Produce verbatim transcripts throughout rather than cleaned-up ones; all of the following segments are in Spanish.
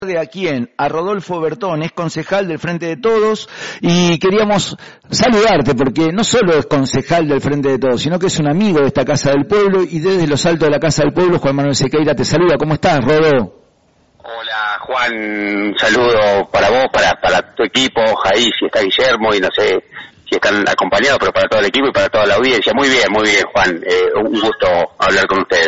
De a quién, a Rodolfo Bertón, es concejal del Frente de Todos y queríamos saludarte porque no solo es concejal del Frente de Todos, sino que es un amigo de esta Casa del Pueblo y desde los altos de la Casa del Pueblo, Juan Manuel Sequeira te saluda. ¿Cómo estás, Rodo? Hola, Juan, un saludo para vos, para para tu equipo, ahí si está Guillermo y no sé si están acompañados, pero para todo el equipo y para toda la audiencia. Muy bien, muy bien, Juan, eh, un gusto hablar con ustedes.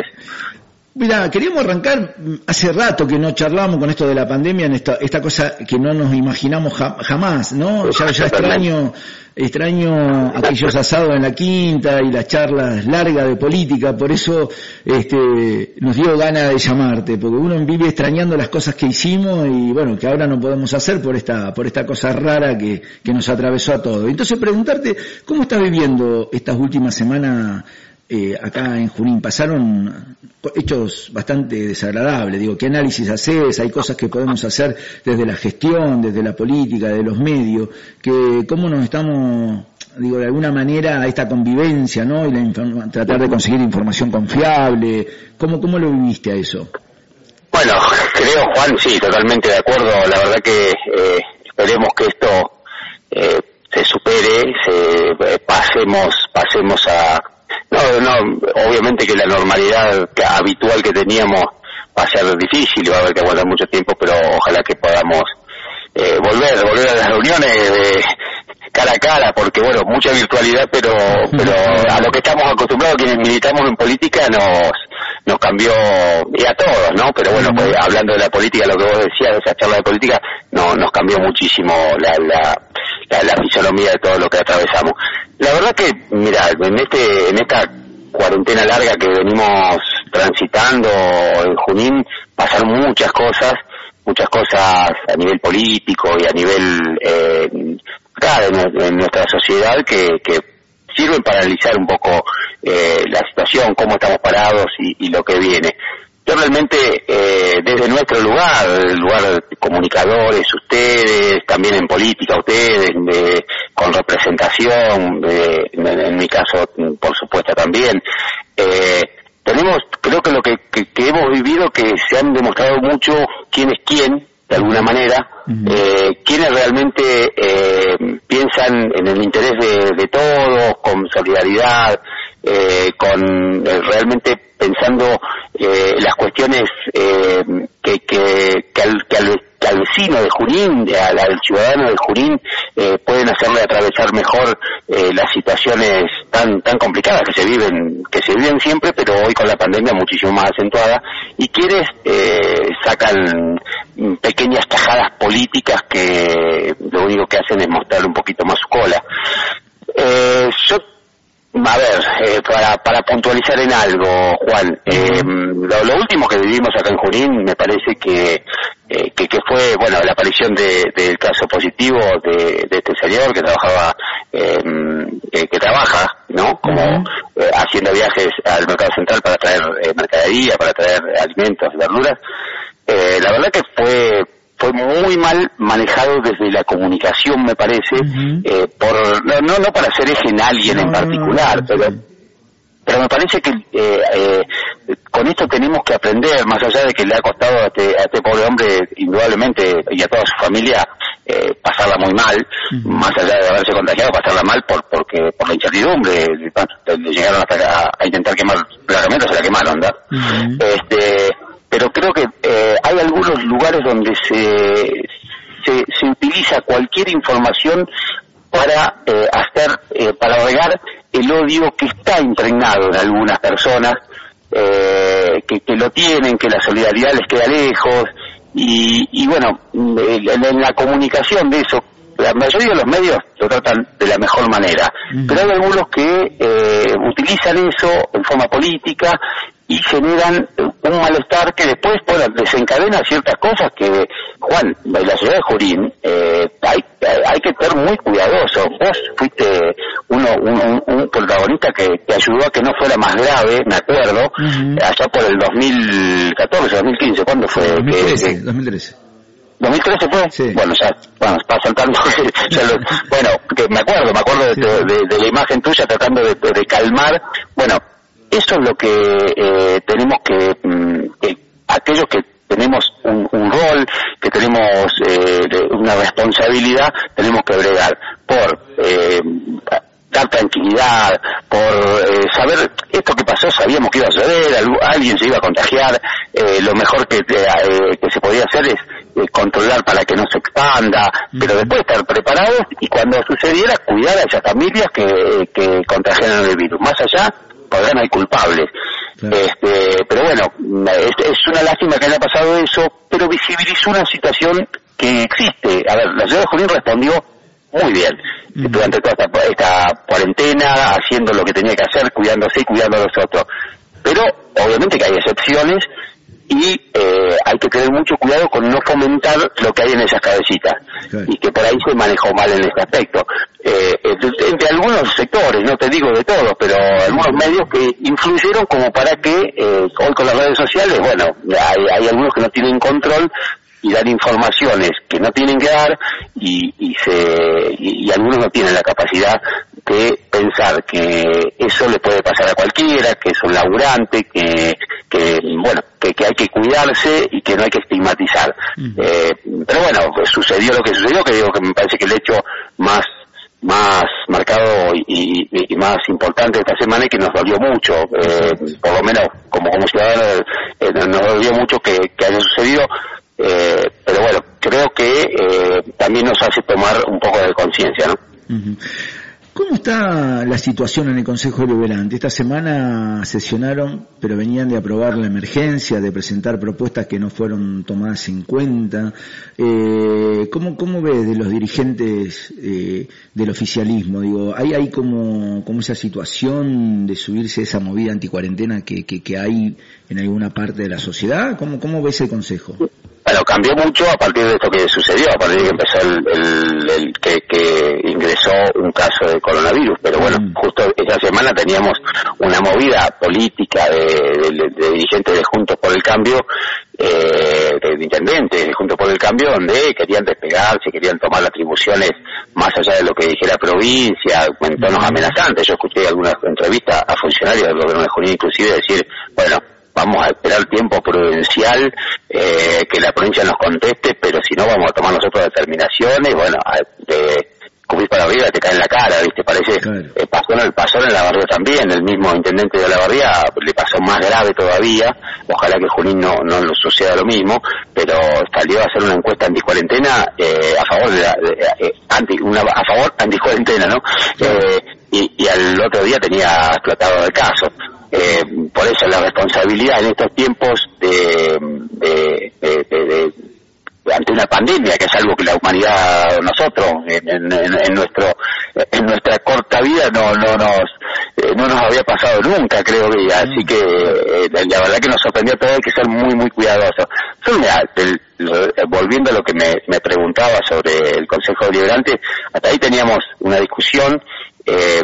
Mira, queríamos arrancar, hace rato que no charlamos con esto de la pandemia, en esta, esta cosa que no nos imaginamos ja, jamás, ¿no? Ya, ya extraño, extraño aquellos asados en la quinta y las charlas largas de política, por eso este, nos dio ganas de llamarte, porque uno vive extrañando las cosas que hicimos y bueno, que ahora no podemos hacer por esta, por esta cosa rara que, que nos atravesó a todos. Entonces preguntarte, ¿cómo estás viviendo estas últimas semanas Eh, acá en Junín? Pasaron hechos bastante desagradables, digo, ¿qué análisis haces? Hay cosas que podemos hacer desde la gestión, desde la política, de los medios, que cómo nos estamos, digo, de alguna manera a esta convivencia, ¿no? Y la inform- tratar de conseguir información confiable, ¿cómo, cómo lo viviste a eso? Bueno, creo, Juan, sí, totalmente de acuerdo, la verdad que eh, esperemos que esto eh, se supere, se, eh, pasemos, pasemos a No, no, obviamente que la normalidad habitual que teníamos va a ser difícil, va a haber que aguantar mucho tiempo, pero ojalá que podamos eh, volver, volver a las reuniones de cara a cara, porque bueno, mucha virtualidad, pero pero a lo que estamos acostumbrados quienes militamos en política nos nos cambió, y a todos, ¿no? Pero bueno, pues hablando de la política, lo que vos decías de esa charla de política, no, nos cambió muchísimo la, la La, la fisonomía de todo lo que atravesamos. La verdad que, mira, en este en esta cuarentena larga que venimos transitando en Junín, pasaron muchas cosas, muchas cosas a nivel político y a nivel eh, acá en, en nuestra sociedad que, que sirven para analizar un poco eh, la situación, cómo estamos parados y, y lo que viene. Yo realmente, eh, desde nuestro lugar, el lugar de comunicadores, ustedes, también en política, ustedes, de, con representación, de, en, en mi caso, por supuesto también, eh, tenemos, creo que lo que, que, que hemos vivido, que se han demostrado mucho quién es quién, de alguna manera, uh-huh. eh, quienes realmente eh, piensan en el interés de, de todos, con solidaridad, eh, con eh, realmente pensando eh, las cuestiones eh, que, que, que, al, que, al, que al vecino de Junín, al, al ciudadano de Junín, eh, pueden hacerle atravesar mejor eh, las situaciones tan tan complicadas que se viven que se viven siempre, pero hoy con la pandemia muchísimo más acentuada, y quienes eh, sacan pequeñas tajadas políticas que lo único que hacen es mostrar un poquito más su cola. Eh, yo A ver, eh, para, para puntualizar en algo, Juan, eh, lo, lo último que vivimos acá en Junín me parece que eh, que, que fue, bueno, la aparición de, del caso positivo de, de este señor que trabajaba, eh, eh, que trabaja, ¿no? Como eh, haciendo viajes al mercado central para traer eh, mercadería, para traer alimentos, verduras. Eh, la verdad que fue fue muy mal manejado desde la comunicación, me parece, uh-huh. eh, por no, no no para hacer eje en alguien no, en particular, no, no, pero pero me parece que eh, eh, con esto tenemos que aprender, más allá de que le ha costado a este, a este pobre hombre, indudablemente, y a toda su familia, eh, pasarla muy mal, uh-huh. más allá de haberse contagiado, pasarla mal por porque por la incertidumbre, le llegaron hasta a, a intentar quemar claramente, se la quemaron, ¿verdad? Uh-huh. Este pero creo que eh, hay algunos lugares donde se, se se utiliza cualquier información para eh, hacer eh, para regar el odio que está impregnado en algunas personas, eh, que, que lo tienen, que la solidaridad les queda lejos, y, y bueno, en, en la comunicación de eso, la mayoría de los medios lo tratan de la mejor manera, uh-huh. pero hay algunos que eh, utilizan eso en forma política y generan un malestar que después bueno, desencadena ciertas cosas que, Juan, en la ciudad de Junín eh, hay, hay que ser muy cuidadoso. Vos fuiste uno un, un protagonista que, que ayudó a que no fuera más grave, me acuerdo, uh-huh. allá por el dos mil catorce, dos mil quince, ¿cuándo fue? dos mil trece, que, que, dos mil trece. ¿dos mil trece fue? Sí. Bueno, ya, bueno, pasan tanto ya lo, bueno, que me acuerdo, me acuerdo de, sí. de, de, de la imagen tuya tratando de, de calmar, bueno, eso es lo que eh, tenemos que, que, aquellos que tenemos un, un rol, que tenemos eh, una responsabilidad, tenemos que bregar por eh, dar tranquilidad, por eh, saber esto que pasó, sabíamos que iba a suceder, alguien se iba a contagiar, eh, lo mejor que, eh, que se podía hacer es eh, controlar para que no se expanda, uh-huh. pero después estar preparados y cuando sucediera cuidar a esas familias que, que contagiaron el virus. Más allá, podrán hay culpables. Claro. Este, pero bueno, es, es una lástima que haya pasado eso, pero visibilizó una situación que existe. A ver, la ciudad de Junín respondió muy bien uh-huh. durante toda esta, esta cuarentena, haciendo lo que tenía que hacer, cuidándose y cuidando a los otros. Pero obviamente que hay excepciones y eh, hay que tener mucho cuidado con no fomentar lo que hay en esas cabecitas. Okay. Y que por ahí se manejó mal en este aspecto. Eh, entre, entre algunos sectores, no te digo de todos, pero algunos medios que influyeron como para que eh, hoy con las redes sociales, bueno, hay, hay algunos que no tienen control y dan informaciones que no tienen que dar y, y se y, y algunos no tienen la capacidad de pensar que eso le puede pasar a cualquiera, que es un laburante, que que bueno que, que hay que cuidarse y que no hay que estigmatizar. Uh-huh. Eh, pero bueno, pues sucedió lo que sucedió, que digo que me parece que el hecho más más marcado y, y, y más importante de esta semana y que nos dolió mucho, eh, por lo menos como como ciudadanos eh, nos dolió mucho que, que haya sucedido. Eh, pero bueno, creo que eh, también nos hace tomar un poco de conciencia, ¿no? Uh-huh. ¿Cómo está la situación en el Consejo Deliberante? Esta semana sesionaron, pero venían de aprobar la emergencia, de presentar propuestas que no fueron tomadas en cuenta. Eh, ¿cómo, cómo ves de los dirigentes eh, del oficialismo? Digo, ¿hay, hay como, como esa situación de subirse a esa movida anticuarentena que, que, que hay en alguna parte de la sociedad? ¿Cómo, cómo ves el Consejo? Bueno, cambió mucho a partir de esto que sucedió, a partir de que empezó el, el, el que, que ingresó un caso de coronavirus, pero bueno, mm. justo esa semana teníamos una movida política de, de, de dirigentes de Juntos por el Cambio, eh, de intendentes de Juntos por el Cambio, donde querían despegarse, querían tomar atribuciones más allá de lo que dijera provincia, en tonos mm. amenazantes. Yo escuché algunas entrevistas a funcionarios del gobierno de Junín inclusive decir, bueno, vamos a esperar tiempo prudencial, eh, que la provincia nos conteste, pero si no vamos a tomar nosotros determinaciones, bueno, de cubrir para arriba te cae en la cara, ¿viste? Parece, claro. eh, pasó, en el, pasó en la Barría también, el mismo intendente de la Barría le pasó más grave todavía, ojalá que Junín no, no lo suceda lo mismo, pero salió a hacer una encuesta anticuarentena, eh, a favor de la, de, eh, anti, una, a favor anticuarentena, ¿no? Claro. Eh, y, y al otro día tenía explotado el caso. Eh, por eso la responsabilidad en estos tiempos de, de, de, de, de, de ante una pandemia, que es algo que la humanidad, nosotros, en, en, en nuestro en nuestra corta vida no no nos eh, no nos había pasado nunca, creo que, así que eh, la verdad que nos sorprendió todo, hay que ser muy muy cuidadosos. Yo, mira, el, volviendo a lo que me, me preguntaba sobre el Consejo Deliberante, hasta ahí teníamos una discusión eh,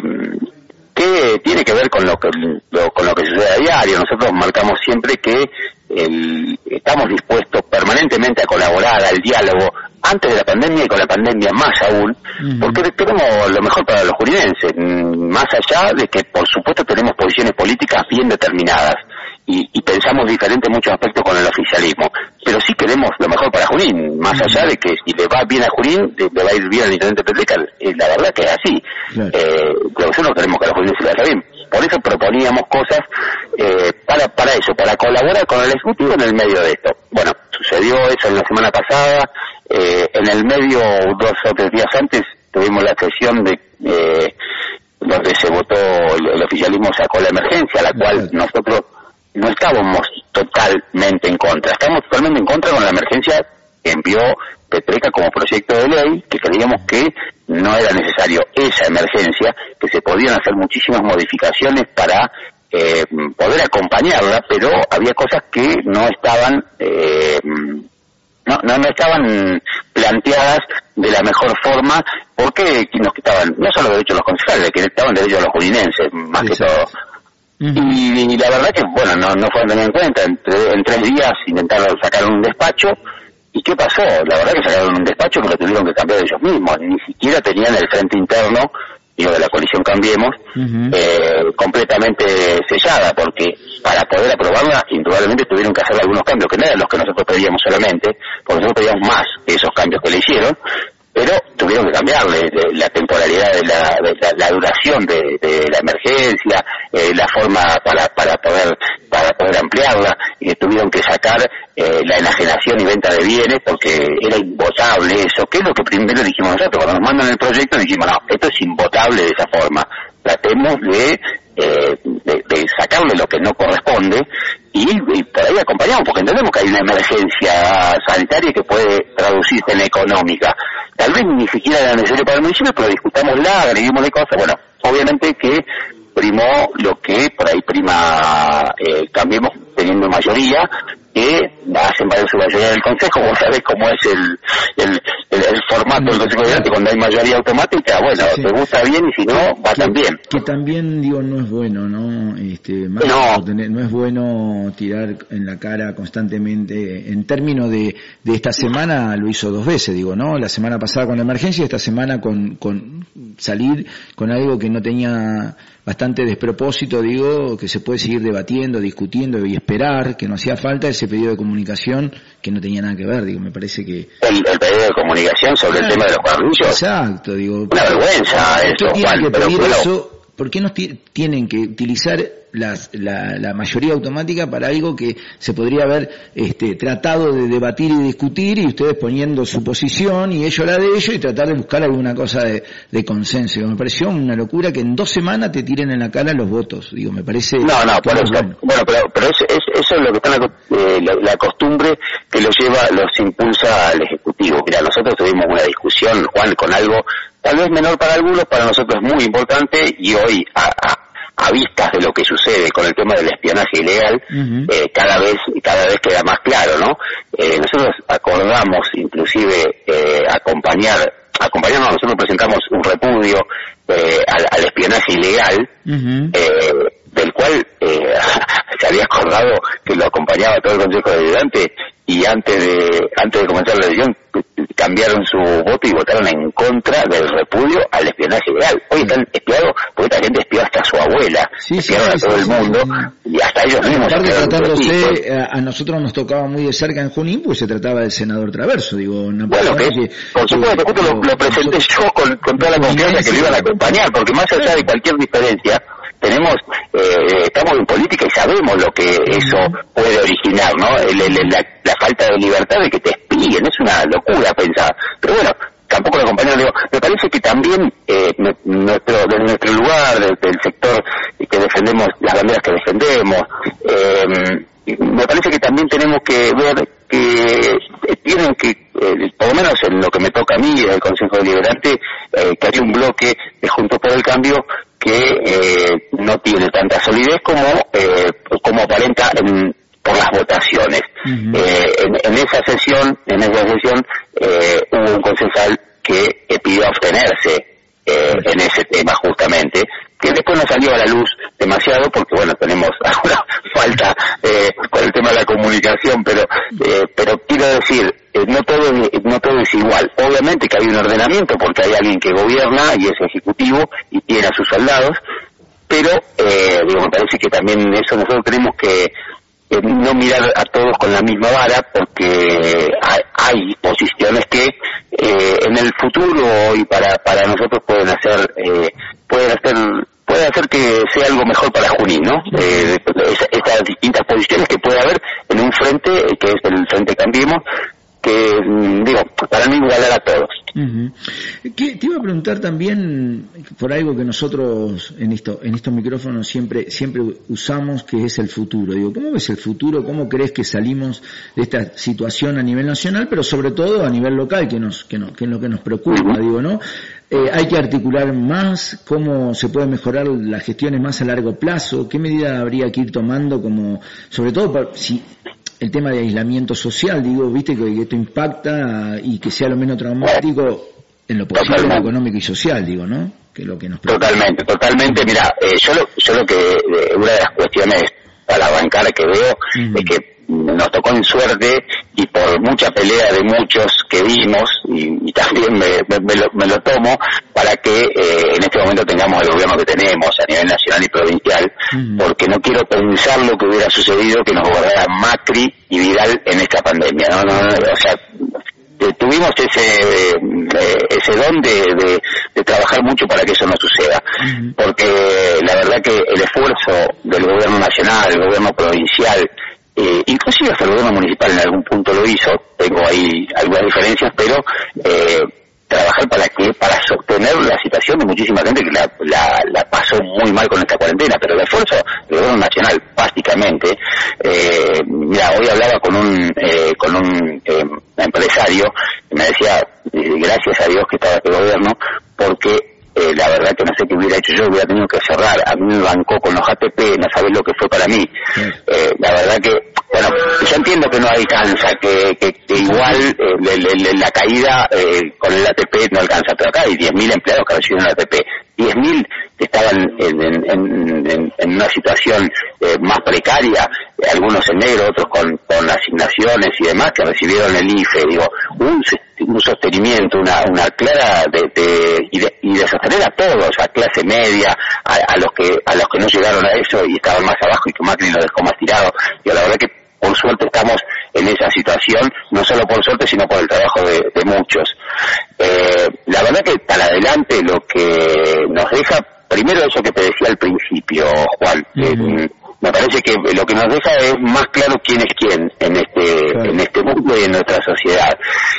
que tiene que ver con lo que lo, con lo que sucede a diario. Nosotros marcamos siempre que el, estamos dispuestos permanentemente a colaborar, al diálogo, antes de la pandemia y con la pandemia más aún, uh-huh. porque queremos lo mejor para los juninenses, más allá de que por supuesto tenemos posiciones políticas bien determinadas y, y pensamos diferente en muchos aspectos con el oficialismo, pero sí queremos lo mejor para Junín, más uh-huh. allá de que si le va bien a Junín, le va a ir bien al intendente Petreca, la verdad que es así. Claro. Eh, nosotros queremos que a los junín se les vaya bien. Por eso proponíamos cosas eh, para para eso, para colaborar con el Ejecutivo en el medio de esto. Bueno, sucedió eso en la semana pasada, eh, en el medio, dos o tres días antes, tuvimos la sesión de eh, donde se votó, el, el oficialismo sacó la emergencia, la cual nosotros no estábamos totalmente en contra, estamos totalmente en contra con la emergencia que envió Petreca como proyecto de ley, que creíamos que no era necesario esa emergencia, que se podían hacer muchísimas modificaciones para eh, poder acompañarla, pero había cosas que no estaban eh, no, no, no estaban planteadas de la mejor forma, porque nos quitaban no solo derechos a los concejales, que quitaban derechos a los juninenses, más Exacto. que todo. Uh-huh. Y, y la verdad que, bueno, no, no fueron tenidos en cuenta. En, en tres días intentaron sacar un despacho. ¿Y qué pasó? La verdad que sacaron un despacho que lo tuvieron que cambiar ellos mismos. Ni siquiera tenían el frente interno digo de la coalición Cambiemos, uh-huh. eh, completamente sellada, porque para poder aprobarla, indudablemente tuvieron que hacer algunos cambios, que no eran los que nosotros pedíamos solamente, porque nosotros pedíamos más que esos cambios que le hicieron, pero tuvieron que cambiarle de la temporalidad de la, de la, la duración de, de la emergencia, eh, la forma para para poder para poder ampliarla, y tuvieron que sacar eh, la enajenación y venta de bienes porque era invotable eso, que es lo que primero dijimos nosotros, cuando nos mandan el proyecto dijimos, no, esto es invotable de esa forma, tratemos de Eh, de, de sacarle lo que no corresponde y, y por ahí acompañamos, porque entendemos que hay una emergencia sanitaria que puede traducirse en económica. Tal vez ni siquiera era necesario para el municipio, pero discutámosla, agreguémosle cosas. Bueno, obviamente que primó lo que por ahí prima eh, Cambiemos teniendo mayoría, que hacen valer su mayoría del Consejo. Vos sabés cómo es el el, el, el formato del Consejo Deliberante cuando hay mayoría automática. Bueno, sí, sí. Te gusta bien y si no, va que, también. Que también, digo, no es bueno, ¿no? Este, más no. Tener, no es bueno tirar en la cara constantemente. En términos de, de esta semana, lo hizo dos veces, digo, ¿no? La semana pasada con la emergencia y esta semana con, con salir con algo que no tenía bastante despropósito, digo, que se puede seguir debatiendo, discutiendo y esperar, que no hacía falta ese pedido de comunicación que no tenía nada que ver, digo, me parece que... El, el pedido de comunicación sobre claro, el tema de los cuadrillos. Exacto, digo... Una vergüenza eso, ¿por qué tienen que pero, pedir pero, eso? ¿Por qué no t- tienen que utilizar las, la, la mayoría automática para algo que se podría haber este, tratado de debatir y discutir y ustedes poniendo su posición y ellos la de ellos y tratar de buscar alguna cosa de, de consenso? Me pareció una locura que en dos semanas te tiren en la cara los votos, digo, me parece... No, no, por eso, bueno. bueno, pero, pero es, es, eso es lo que está la, eh, la, la costumbre que los lleva, los impulsa al Ejecutivo. Mira, nosotros tuvimos una discusión, Juan, con algo tal vez menor para algunos, para nosotros es muy importante y hoy a, a a vistas de lo que sucede con el tema del espionaje ilegal, uh-huh. eh, cada vez cada vez queda más claro, ¿no? Eh, nosotros acordamos inclusive eh, acompañar, acompañarnos, nosotros presentamos un repudio eh, al, al espionaje ilegal, uh-huh. eh, del cual eh, se había acordado que lo acompañaba todo el Consejo Deliberante y antes de antes de comenzar la elección cambiaron su voto y votaron en contra del repudio al espionaje ilegal. Hoy están espiados, porque esta gente espió hasta a su abuela, sí, espiaron sí, a todo sí, el sí, mundo sí. y hasta ellos mismos. Aparte tratándose, a, a nosotros nos tocaba muy de cerca en Junín, pues se trataba del senador Traverso, digo, una bueno, que, que por supuesto, justo lo, lo presenté yo con, con toda la confianza que lo iban a acompañar, porque más allá de cualquier diferencia, tenemos, eh, estamos en política y sabemos lo que eso puede originar, ¿no? El, el, la, la falta de libertad de que te espíen, es una locura pensar. Pero bueno, tampoco lo acompañaron, digo, me parece que también eh, nuestro, desde nuestro lugar, desde el sector que defendemos, las banderas que defendemos, eh, me parece que también tenemos que ver que tienen que, eh, por lo menos en lo que me toca a mí, del Consejo Deliberante, eh, que hay un bloque de Juntos por el Cambio que eh, no tiene tanta solidez como eh, como aparenta en, por las votaciones. Uh-huh. Eh, en, en esa sesión, en esa sesión eh, hubo un concejal que eh, pidió abstenerse eh, uh-huh. en ese tema justamente, que después no salió a la luz demasiado porque bueno, tenemos alguna falta eh, con el tema de la comunicación, pero eh, pero quiero decir, eh, no todo no todo es igual. Obviamente que hay un ordenamiento porque hay alguien que gobierna y es ejecutivo y tiene a sus soldados, pero eh, digo, me parece que también eso nosotros tenemos que eh, no mirar a todos con la misma vara, porque hay, hay posiciones que eh, en el futuro y para para nosotros pueden hacer eh, pueden hacer puede hacer que sea algo mejor para Junín, ¿no? Eh, estas distintas posiciones que puede haber en un frente, que es el Frente Cambiemos, que, digo, para mí igualar a todos. Uh-huh. ¿Qué, te iba a preguntar también por algo que nosotros en esto, en estos micrófonos siempre, siempre usamos, que es el futuro. Digo, ¿cómo ves el futuro? ¿Cómo crees que salimos de esta situación a nivel nacional, pero sobre todo a nivel local, que nos, que no, que es lo que nos preocupa, uh-huh. digo, ¿no? Eh, hay que articular más, cómo se puede mejorar las gestiones más a largo plazo, qué medida habría que ir tomando, como, sobre todo, para, si, el tema de aislamiento social, digo, viste que, que esto impacta y que sea lo menos traumático en lo posible, en lo económico y social, digo, ¿no? Que es lo que nos preocupa. Totalmente, totalmente. Mira, eh, yo lo, yo lo que, eh, una de las cuestiones para bancar que veo uh-huh. es que nos tocó en suerte y por mucha pelea de muchos que vimos, y, y también me, me, me, lo, me lo tomo, para que eh, en este momento tengamos el gobierno que tenemos a nivel nacional y provincial, uh-huh. porque no quiero pensar lo que hubiera sucedido que nos gobernaran Macri y Vidal en esta pandemia, ¿no? no, no o sea, eh, tuvimos ese eh, ese don de, de, de trabajar mucho para que eso no suceda, uh-huh. porque la verdad que el esfuerzo del gobierno nacional, el gobierno provincial, Eh, inclusive hasta el gobierno municipal en algún punto lo hizo, tengo ahí algunas diferencias, pero eh, trabajar para que para sostener la situación de muchísima gente que la, la, la pasó muy mal con esta cuarentena, pero el esfuerzo del gobierno nacional, básicamente, eh, mira, hoy hablaba con un eh, con un eh, empresario y me decía, eh, gracias a Dios que estaba este gobierno, porque Eh, la verdad que no sé qué hubiera hecho yo, hubiera tenido que cerrar. A mí me bancó con los A T P, no sabés lo que fue para mí. Eh, la verdad que, bueno, yo entiendo que no alcanza, que, que, que igual eh, le, le, la caída eh, con el A T P no alcanza, pero acá hay diez mil empleados que reciben el A T P, diez mil que estaban en, en, en, en una situación eh, más precaria, algunos en negro, otros con, con asignaciones y demás, que recibieron el I F E, digo, un, un sostenimiento, una, una clara de, de, y de, y de sostener a todos, a clase media, a, a los que a los que no llegaron a eso y estaban más abajo y que Macri lo dejó más tirado. Y la verdad que por suerte estamos en esa situación, no solo por suerte, sino por el trabajo de, de muchos. Eh, la verdad que para adelante lo que nos deja, primero eso que te decía al principio, Juan, uh-huh. eh, me parece que lo que nos deja es más claro quién es quién en este claro. en este mundo y en nuestra sociedad.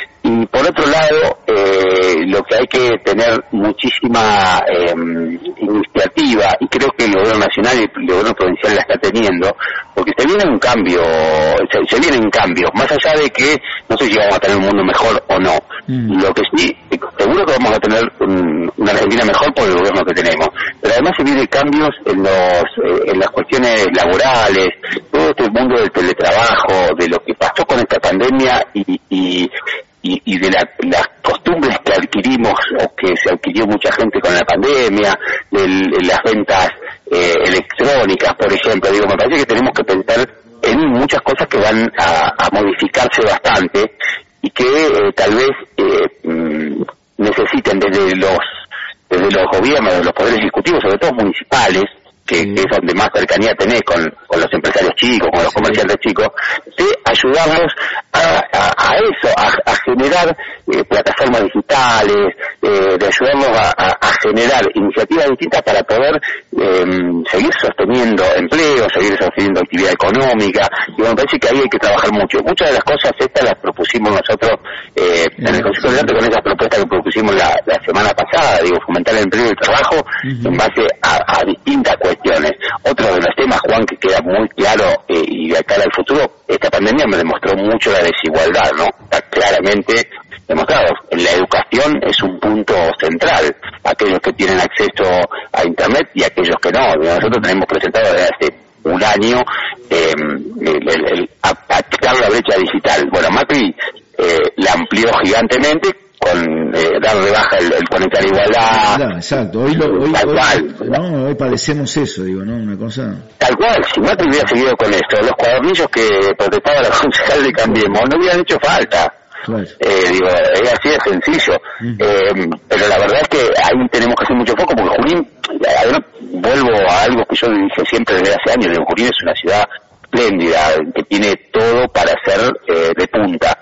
Y por otro lado, eh, lo que hay que tener muchísima eh, iniciativa, y creo que el gobierno nacional y el gobierno provincial la está teniendo, porque se viene un cambio, se, se vienen cambios, más allá de que no sé si vamos a tener un mundo mejor o no. Mm. Lo que sí, seguro que vamos a tener un, una Argentina mejor por el gobierno que tenemos, pero además se vienen cambios en los eh, en las cuestiones laborales, todo este mundo del teletrabajo, de lo que pasó con esta pandemia y, y Y, y de la, las costumbres que adquirimos o que se adquirió mucha gente con la pandemia, de, de las ventas eh, electrónicas, por ejemplo. Digo, me parece que tenemos que pensar en muchas cosas que van a, a modificarse bastante y que eh, tal vez eh, mm, necesiten desde los desde los gobiernos, de los poderes ejecutivos, sobre todo municipales, que, sí. que es donde más cercanía tenés con, con los empresarios chicos, con los sí. comerciantes chicos, de ayudarlos a, a, a eso, a, a generar eh, plataformas digitales, eh, de ayudarlos a, a, a generar iniciativas distintas para poder eh, seguir sosteniendo empleo, seguir sosteniendo actividad económica, y me parece que ahí hay que trabajar mucho. Muchas de las cosas estas las propusimos nosotros eh, sí. en el Consejo Deliberante con esas propuestas que propusimos la, la semana pasada, digo, fomentar el empleo y el trabajo uh-huh. en base a, a distintas cuestiones. Otro de los temas, Juan, que queda muy claro eh, y de cara al futuro, esta pandemia me demostró mucho la desigualdad, ¿no? Está claramente demostrado. En la educación es un punto central. Aquellos que tienen acceso a Internet y aquellos que no. Nosotros tenemos presentado desde hace un año eh, el, el, el, achicar la brecha digital. Bueno, Macri eh, la amplió gigantemente con eh, dar de baja el, el conectar igualdad. Claro, exacto, hoy, lo, hoy, tal hoy, cual, no, hoy padecemos eso, digo, ¿no? Una cosa... Tal cual, si Macri hubiera seguido con esto, los cuadernillos que protestaba la concejal de Cambiemos no hubieran hecho falta. Claro. Eh, digo, es así de sencillo. Uh-huh. Eh, pero la verdad es que ahí tenemos que hacer mucho foco, porque Junín, además, vuelvo a algo que yo dije siempre desde hace años, digo, Junín es una ciudad espléndida, que tiene todo para ser eh, de punta.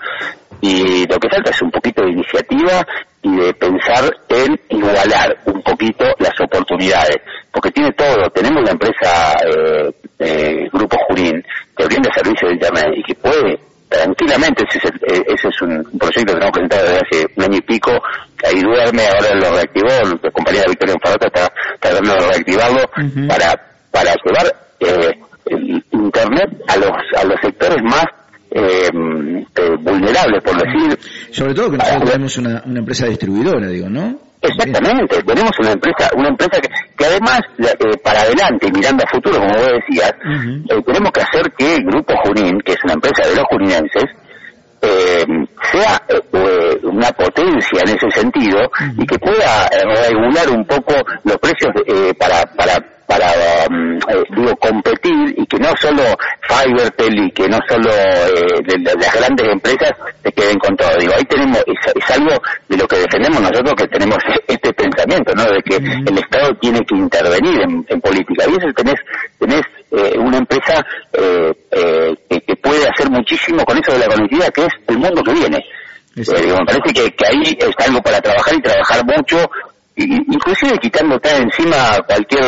Y lo que falta es un poquito de iniciativa y de pensar en igualar un poquito las oportunidades, porque tiene todo. Tenemos la empresa eh, eh, Grupo Junín, que brinda servicios de Internet y que puede tranquilamente, ese es, el, ese es un proyecto que tenemos presentado desde hace un año y pico, que ahí duerme, ahora lo reactivó, la compañía Victoria Enfarata está tratando de reactivarlo uh-huh. para para llevar eh, el Internet a los a los sectores más Eh, eh, vulnerables, por decir. Sobre todo que nosotros tenemos una, una empresa distribuidora, digo, ¿no? Exactamente, tenemos una empresa una empresa que, que además, eh, para adelante, mirando a futuro, como vos decías, uh-huh. eh, tenemos que hacer que el Grupo Junín, que es una empresa de los juninenses, eh, sea eh, una potencia en ese sentido uh-huh. y que pueda eh, regular un poco los precios eh, para para para um, eh, digo, competir y que no solo Fivertel y que no solo eh, de, de las grandes empresas se queden con todo. Digo, ahí tenemos, es, es algo de lo que defendemos nosotros, que tenemos este pensamiento, ¿no? De que uh-huh. el Estado tiene que intervenir en, en política. Y eso tenés, tenés eh, una empresa eh, eh, que, que puede hacer muchísimo con eso de la conectividad, que es el mundo que viene. Eh, digo, me parece que, que ahí es algo para trabajar y trabajar mucho, y, inclusive quitándote encima cualquier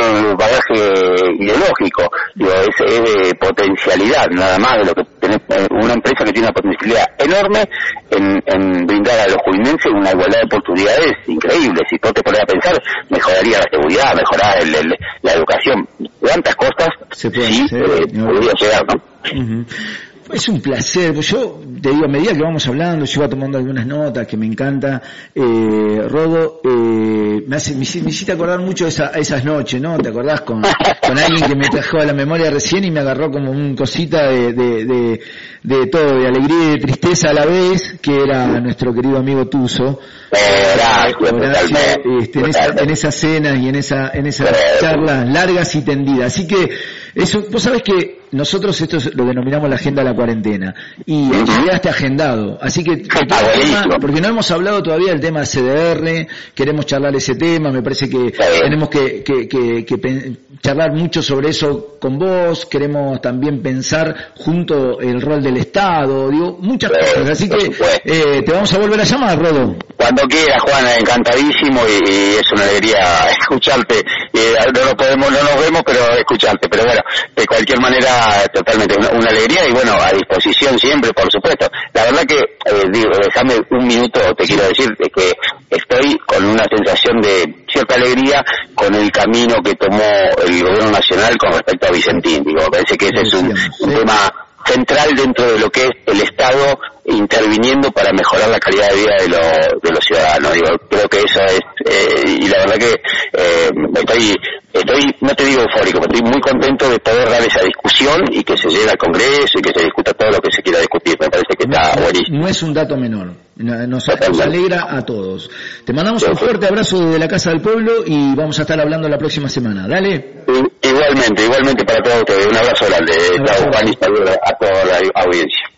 bagaje ideológico. Digo, es, es de potencialidad nada más de lo que tenés, una empresa que tiene una potencialidad enorme en, en brindar a los juinenses una igualdad de oportunidades increíbles. Si vos te pones a pensar, mejoraría la seguridad, mejorar el, el, la educación, cuántas cosas se puede sí hacer, eh, no. podría llegar, ¿no? Uh-huh. Es un placer, yo te digo, a medida que vamos hablando, yo iba tomando algunas notas que me encanta, eh, Rodo, eh, me hace, me, me hiciste acordar mucho de esa, esas noches, ¿no? ¿Te acordás con, con alguien que me trajo a la memoria recién y me agarró como un cosita de, de, de, de todo, de alegría y de tristeza a la vez, que era nuestro querido amigo Tuzo? Horacio, Horacio, este, en, esa, en esas cenas y en esa, en esas charlas largas y tendidas. Así que, eso, vos sabés que nosotros esto lo denominamos la agenda de la cuarentena, y uh-huh. quedaste agendado, así que ah, tema, porque no hemos hablado todavía del tema C D R, queremos charlar ese tema, me parece que sí. tenemos que, que, que, que pen, charlar mucho sobre eso con vos, queremos también pensar junto el rol del Estado, digo, muchas sí, cosas, así que eh, te vamos a volver a llamar, Rodo. Cuando quieras, Juan, encantadísimo, y, y es una alegría escucharte, eh, no nos podemos, no nos vemos, pero escucharte, pero bueno, de cualquier manera, totalmente una, una alegría, y bueno, a disposición siempre, por supuesto. La verdad que, eh, digo, déjame un minuto, te quiero decir de que estoy con una sensación de cierta alegría con el camino que tomó el gobierno nacional con respecto a Vicentín. Digo, me parece que ese es un, un tema central dentro de lo que es el Estado interviniendo para mejorar la calidad de vida de, lo, de los ciudadanos. Digo, creo que eso es, eh, y la verdad que eh, estoy, estoy, no te digo eufórico, pero estoy muy contento de poder dar esa discusión y que se llegue al Congreso y que se discuta todo lo que se quiera discutir. Me parece que no, está buenísimo. No es un dato menor, nos, nos alegra a todos. Te mandamos sí, un fuerte abrazo desde la Casa del Pueblo y vamos a estar hablando la próxima semana. Dale. Igualmente, igualmente para todos ustedes. Un abrazo grande. Chao, Juan, y saludos a toda la audiencia.